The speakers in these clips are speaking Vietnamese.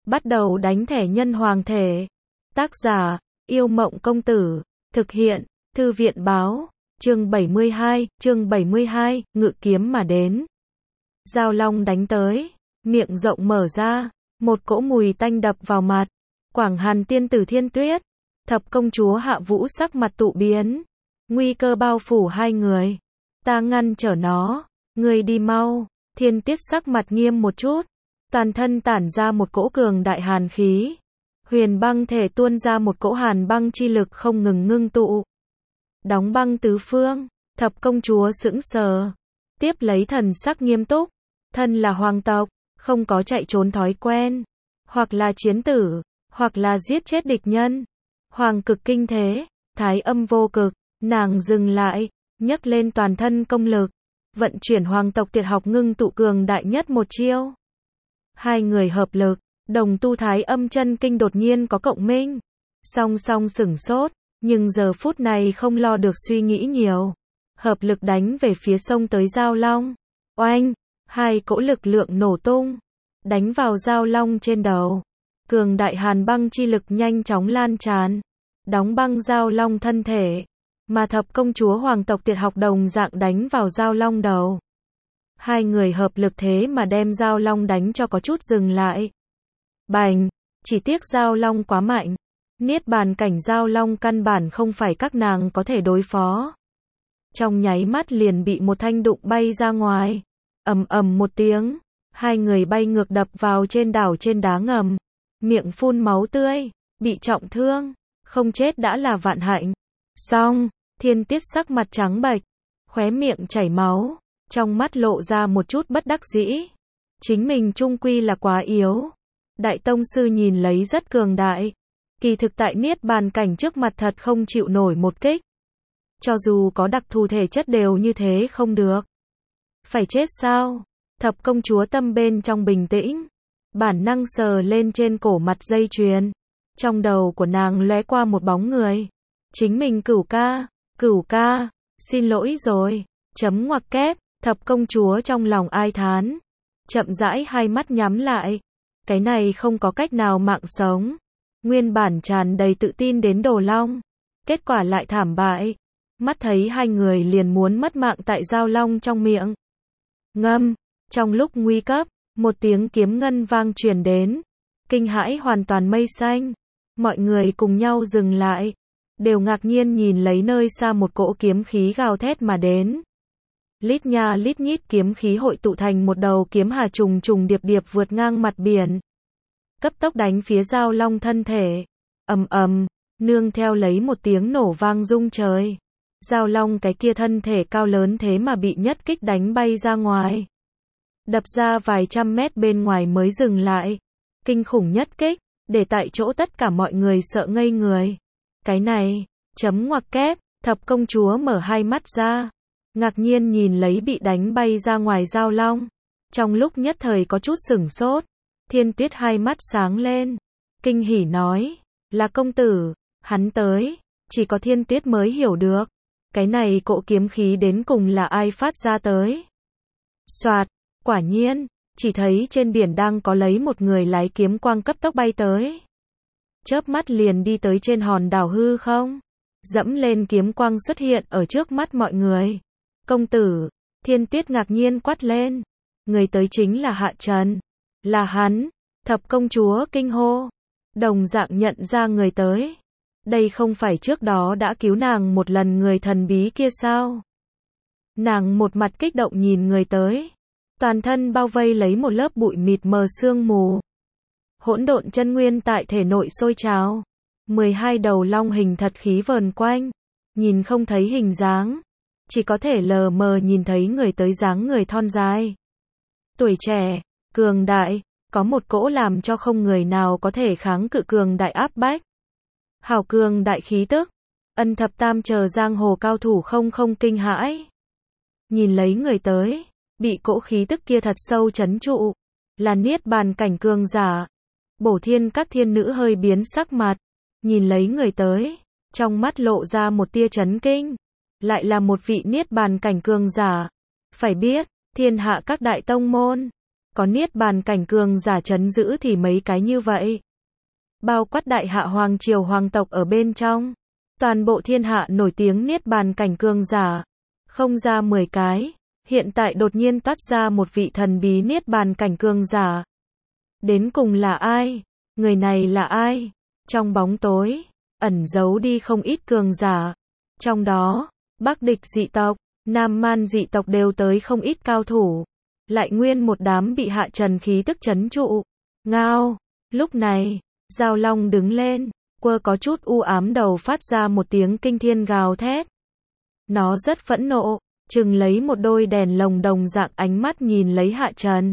Bắt đầu đánh thẻ nhân hoàng thể. Tác giả, Yêu Mộng Công Tử. Thực hiện, Thư viện Báo. Chương 72, ngự kiếm mà đến. Giao long đánh tới, miệng rộng mở ra, một cỗ mùi tanh đập vào mặt. Quảng Hàn tiên tử Thiên Tuyết, Thập công chúa Hạ Vũ sắc mặt tụ biến. Nguy cơ bao phủ hai người. Ta ngăn trở nó, ngươi đi mau. Thiên Tuyết sắc mặt nghiêm một chút, toàn thân tản ra một cỗ cường đại hàn khí. Huyền băng thể tuôn ra một cỗ hàn băng chi lực không ngừng ngưng tụ. Đóng băng tứ phương, Thập công chúa sững sờ. Tiếp lấy thần sắc nghiêm túc. Thân là hoàng tộc, không có chạy trốn thói quen. Hoặc là chiến tử, hoặc là giết chết địch nhân. Hoàng cực kinh thế, thái âm vô cực, nàng dừng lại, nhấc lên toàn thân công lực. Vận chuyển hoàng tộc tuyệt học ngưng tụ cường đại nhất một chiêu. Hai người hợp lực, đồng tu thái âm chân kinh đột nhiên có cộng minh. Song song sửng sốt, nhưng giờ phút này không lo được suy nghĩ nhiều. Hợp lực đánh về phía sông tới giao long. Oanh, hai cỗ lực lượng nổ tung, đánh vào giao long trên đầu. Cường đại hàn băng chi lực nhanh chóng lan tràn, đóng băng giao long thân thể. Mà thập công chúa hoàng tộc tuyệt học đồng dạng đánh vào giao long đầu. Hai người hợp lực thế mà đem giao long đánh cho có chút dừng lại. Bành, chỉ tiếc giao long quá mạnh. Niết bàn cảnh giao long căn bản không phải các nàng có thể đối phó. Trong nháy mắt liền bị một thanh đụng bay ra ngoài. Ầm ầm một tiếng, hai người bay ngược đập vào trên đảo trên đá ngầm. Miệng phun máu tươi, bị trọng thương, không chết đã là vạn hạnh. Xong, Thiên Tuyết sắc mặt trắng bệch, khóe miệng chảy máu, trong mắt lộ ra một chút bất đắc dĩ. Chính mình chung quy là quá yếu. Đại tông sư nhìn lấy rất cường đại, kỳ thực tại niết bàn cảnh trước mặt thật không chịu nổi một kích. Cho dù có đặc thù thể chất đều như thế không được. Phải chết sao? Thập công chúa tâm bên trong bình tĩnh, bản năng sờ lên trên cổ mặt dây chuyền. Trong đầu của nàng lóe qua một bóng người. Chính mình Cửu ca, xin lỗi rồi. Chấm ngoặc kép, thập công chúa trong lòng ai thán. Chậm rãi hai mắt nhắm lại. Cái này không có cách nào mạng sống. Nguyên bản tràn đầy tự tin đến đồ long. Kết quả lại thảm bại. Mắt thấy hai người liền muốn mất mạng tại giao long trong miệng. Ngâm, trong lúc nguy cấp, một tiếng kiếm ngân vang truyền đến. Kinh hãi hoàn toàn mây xanh. Mọi người cùng nhau dừng lại. Đều ngạc nhiên nhìn lấy nơi xa một cỗ kiếm khí gào thét mà đến. Lít nha lít nhít kiếm khí hội tụ thành một đầu kiếm hà trùng trùng điệp điệp vượt ngang mặt biển. Cấp tốc đánh phía giao long thân thể. Ầm ầm, nương theo lấy một tiếng nổ vang rung trời. Giao long cái kia thân thể cao lớn thế mà bị nhất kích đánh bay ra ngoài. Đập ra vài trăm mét bên ngoài mới dừng lại. Kinh khủng nhất kích, để tại chỗ tất cả mọi người sợ ngây người. Cái này, chấm ngoặc kép, thập công chúa mở hai mắt ra. Ngạc nhiên nhìn lấy bị đánh bay ra ngoài giao long. Trong lúc nhất thời có chút sửng sốt. Thiên Tuyết hai mắt sáng lên. Kinh hỉ nói, là công tử, hắn tới. Chỉ có Thiên Tuyết mới hiểu được. Cái này cỗ kiếm khí đến cùng là ai phát ra tới. Soạt, quả nhiên, chỉ thấy trên biển đang có lấy một người lái kiếm quang cấp tốc bay tới. Chớp mắt liền đi tới trên hòn đảo hư không. Dẫm lên kiếm quang xuất hiện ở trước mắt mọi người. Công tử, Thiên Tuyết ngạc nhiên quát lên. Người tới chính là Hạ Trần. Là hắn, thập công chúa kinh hô. Đồng dạng nhận ra người tới. Đây không phải trước đó đã cứu nàng một lần người thần bí kia sao? Nàng một mặt kích động nhìn người tới. Toàn thân bao vây lấy một lớp bụi mịt mờ sương mù. Hỗn độn chân nguyên tại thể nội sôi trào. 12 đầu long hình thật khí vờn quanh. Nhìn không thấy hình dáng. Chỉ có thể lờ mờ nhìn thấy người tới dáng người thon dài. Tuổi trẻ, cường đại, có một cỗ làm cho không người nào có thể kháng cự cường đại áp bách. Hào cường đại khí tức. Ân thập tam chờ giang hồ cao thủ không kinh hãi. Nhìn lấy người tới, bị cỗ khí tức kia thật sâu chấn trụ. Là niết bàn cảnh cường giả. Bổ thiên các thiên nữ hơi biến sắc mặt. Nhìn lấy người tới, trong mắt lộ ra một tia chấn kinh. Lại là một vị niết bàn cảnh cường giả. Phải biết, thiên hạ các đại tông môn, có niết bàn cảnh cường giả trấn giữ thì mấy cái như vậy. Bao quát đại hạ hoàng triều hoàng tộc ở bên trong. Toàn bộ thiên hạ nổi tiếng niết bàn cảnh cường giả. Không ra 10 cái. Hiện tại đột nhiên toát ra một vị thần bí niết bàn cảnh cường giả. Đến cùng là ai? Người này là ai? Trong bóng tối, ẩn giấu đi không ít cường giả. Trong đó, Bắc địch dị tộc, Nam man dị tộc đều tới không ít cao thủ. Lại nguyên một đám bị Hạ Trần khí tức trấn trụ. Ngao, lúc này, Giao Long đứng lên, quơ có chút u ám đầu phát ra một tiếng kinh thiên gào thét. Nó rất phẫn nộ, chừng lấy một đôi đèn lồng đồng dạng ánh mắt nhìn lấy Hạ Trần.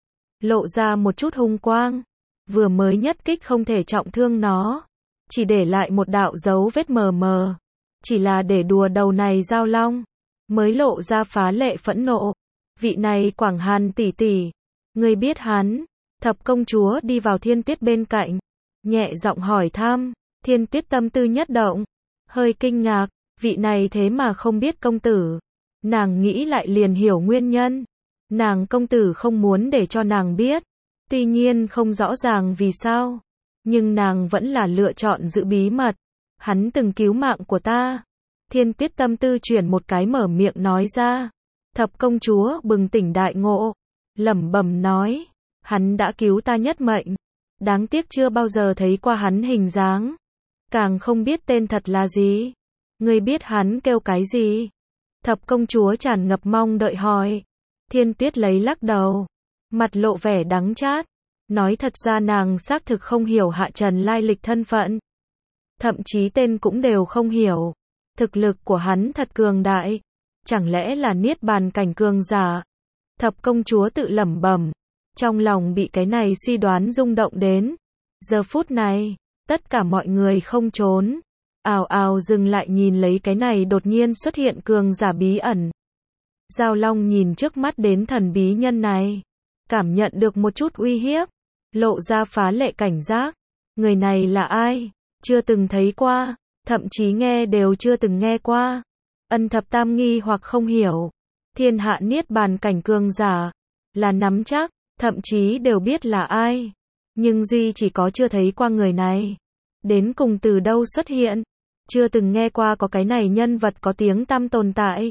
Lộ ra một chút hung quang. Vừa mới nhất kích không thể trọng thương nó. Chỉ để lại một đạo dấu vết mờ mờ. Chỉ là để đùa đầu này Giao Long. Mới lộ ra phá lệ phẫn nộ. Vị này Quảng Hàn tỷ tỷ. Ngươi biết hắn. Thập công chúa đi vào Thiên Tuyết bên cạnh. Nhẹ giọng hỏi thăm. Thiên Tuyết tâm tư nhất động. Hơi kinh ngạc. Vị này thế mà không biết công tử. Nàng nghĩ lại liền hiểu nguyên nhân. Nàng công tử không muốn để cho nàng biết. Tuy nhiên không rõ ràng vì sao. Nhưng nàng vẫn là lựa chọn giữ bí mật. Hắn từng cứu mạng của ta. Thiên Tuyết tâm tư chuyển một cái mở miệng nói ra. Thập công chúa bừng tỉnh đại ngộ. Lẩm bẩm nói. Hắn đã cứu ta nhất mệnh. Đáng tiếc chưa bao giờ thấy qua hắn hình dáng. Càng không biết tên thật là gì. Ngươi biết hắn kêu cái gì? Thập công chúa tràn ngập mong đợi hỏi. Thiên Tuyết lấy lắc đầu. Mặt lộ vẻ đắng chát. Nói thật ra nàng xác thực không hiểu Hạ Trần lai lịch thân phận. Thậm chí tên cũng đều không hiểu. Thực lực của hắn thật cường đại. Chẳng lẽ là niết bàn cảnh cường giả? Thập công chúa tự lẩm bẩm. Trong lòng bị cái này suy đoán rung động đến. Giờ phút này, tất cả mọi người không trốn. Ào ào dừng lại nhìn lấy cái này đột nhiên xuất hiện cường giả bí ẩn. Giao Long nhìn trước mắt đến thần bí nhân này. Cảm nhận được một chút uy hiếp. Lộ ra phá lệ cảnh giác. Người này là ai? Chưa từng thấy qua. Thậm chí nghe đều chưa từng nghe qua. Ân thập tam nghi hoặc không hiểu. Thiên hạ niết bàn cảnh cường giả. Là nắm chắc. Thậm chí đều biết là ai. Nhưng duy chỉ có chưa thấy qua người này. Đến cùng từ đâu xuất hiện. Chưa từng nghe qua có cái này nhân vật có tiếng tăm tồn tại.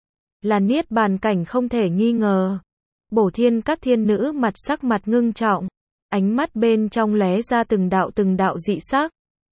Là niết bàn cảnh không thể nghi ngờ. Bổ Thiên các thiên nữ sắc mặt ngưng trọng. Ánh mắt bên trong lóe ra từng đạo dị sắc.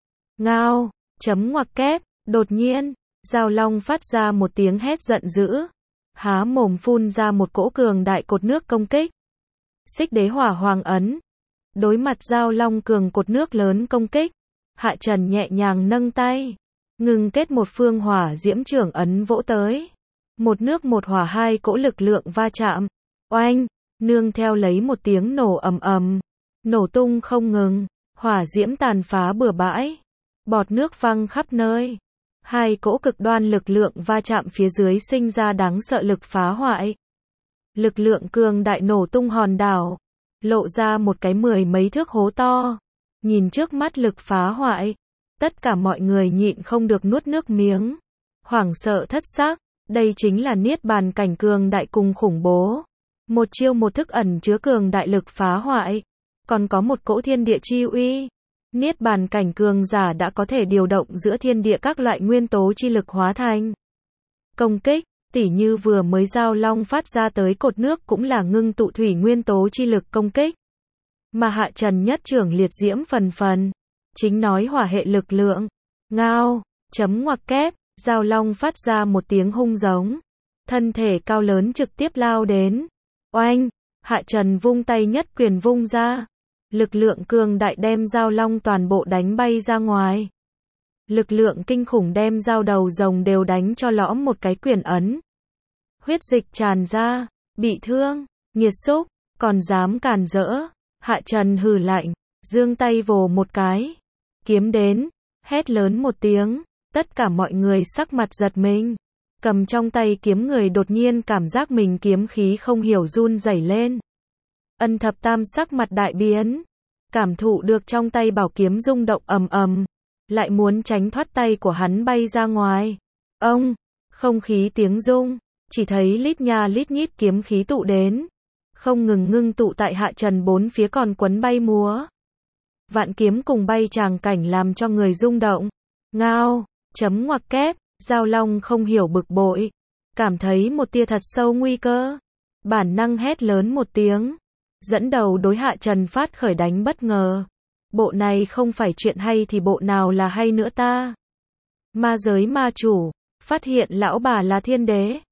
Ngao, chấm ngoặc kép, đột nhiên, Giao Long phát ra một tiếng hét giận dữ. Há mồm phun ra một cỗ cường đại cột nước công kích. Xích đế hỏa hoàng ấn. Đối mặt Giao Long cường cột nước lớn công kích. Hạ Trần nhẹ nhàng nâng tay. Ngừng kết một phương hỏa diễm trưởng ấn vỗ tới. Một nước một hỏa hai cỗ lực lượng va chạm. Oanh, nương theo lấy một tiếng nổ ầm ầm. Nổ tung không ngừng. Hỏa diễm tàn phá bừa bãi. Bọt nước văng khắp nơi. Hai cỗ cực đoan lực lượng va chạm phía dưới sinh ra đáng sợ lực phá hoại. Lực lượng cường đại nổ tung hòn đảo. Lộ ra một cái 10 mấy thước hố to. Nhìn trước mắt lực phá hoại. Tất cả mọi người nhịn không được nuốt nước miếng. Hoảng sợ thất xác. Đây chính là niết bàn cảnh cường đại cùng khủng bố. Một chiêu một thức ẩn chứa cường đại lực phá hoại. Còn có một cỗ thiên địa chi uy. Niết bàn cảnh cường giả đã có thể điều động giữa thiên địa các loại nguyên tố chi lực hóa thành công kích, tỉ như vừa mới Giao Long phát ra tới cột nước cũng là ngưng tụ thủy nguyên tố chi lực công kích. Mà Hạ Trần nhất trưởng liệt diễm phần phần, chính nói hỏa hệ lực lượng. Ngao, chấm ngoặc kép, Giao Long phát ra một tiếng hung giống. Thân thể cao lớn trực tiếp lao đến. Oanh, Hạ Trần vung tay nhất quyền vung ra. Lực lượng cường đại đem Giao Long toàn bộ đánh bay ra ngoài. Lực lượng kinh khủng đem Giao đầu rồng đều đánh cho lõm một cái quyền ấn. Huyết dịch tràn ra, bị thương, nghiệt xúc, còn dám càn rỡ. Hạ Trần hừ lạnh, giương tay vồ một cái. Kiếm đến, hét lớn một tiếng, tất cả mọi người sắc mặt giật mình. Cầm trong tay kiếm người đột nhiên cảm giác mình kiếm khí không hiểu run rẩy lên. Ân thập tam sắc mặt đại biến. Cảm thụ được trong tay bảo kiếm rung động ầm ầm. Lại muốn tránh thoát tay của hắn bay ra ngoài. Ông, không khí tiếng rung. Chỉ thấy lít nha lít nhít kiếm khí tụ đến. không ngừng ngưng tụ tại hạ trần bốn phía còn quấn bay múa. Vạn kiếm cùng bay tràng cảnh làm cho người rung động. Ngao, chấm ngoặc kép, Giao Long không hiểu bực bội, cảm thấy một tia thật sâu nguy cơ. Bản năng hét lớn một tiếng, dẫn đầu đối hạ trần phát khởi đánh bất ngờ. Bộ này không phải chuyện hay thì bộ nào là hay nữa ta? Ma giới ma chủ, phát hiện lão bà là thiên đế.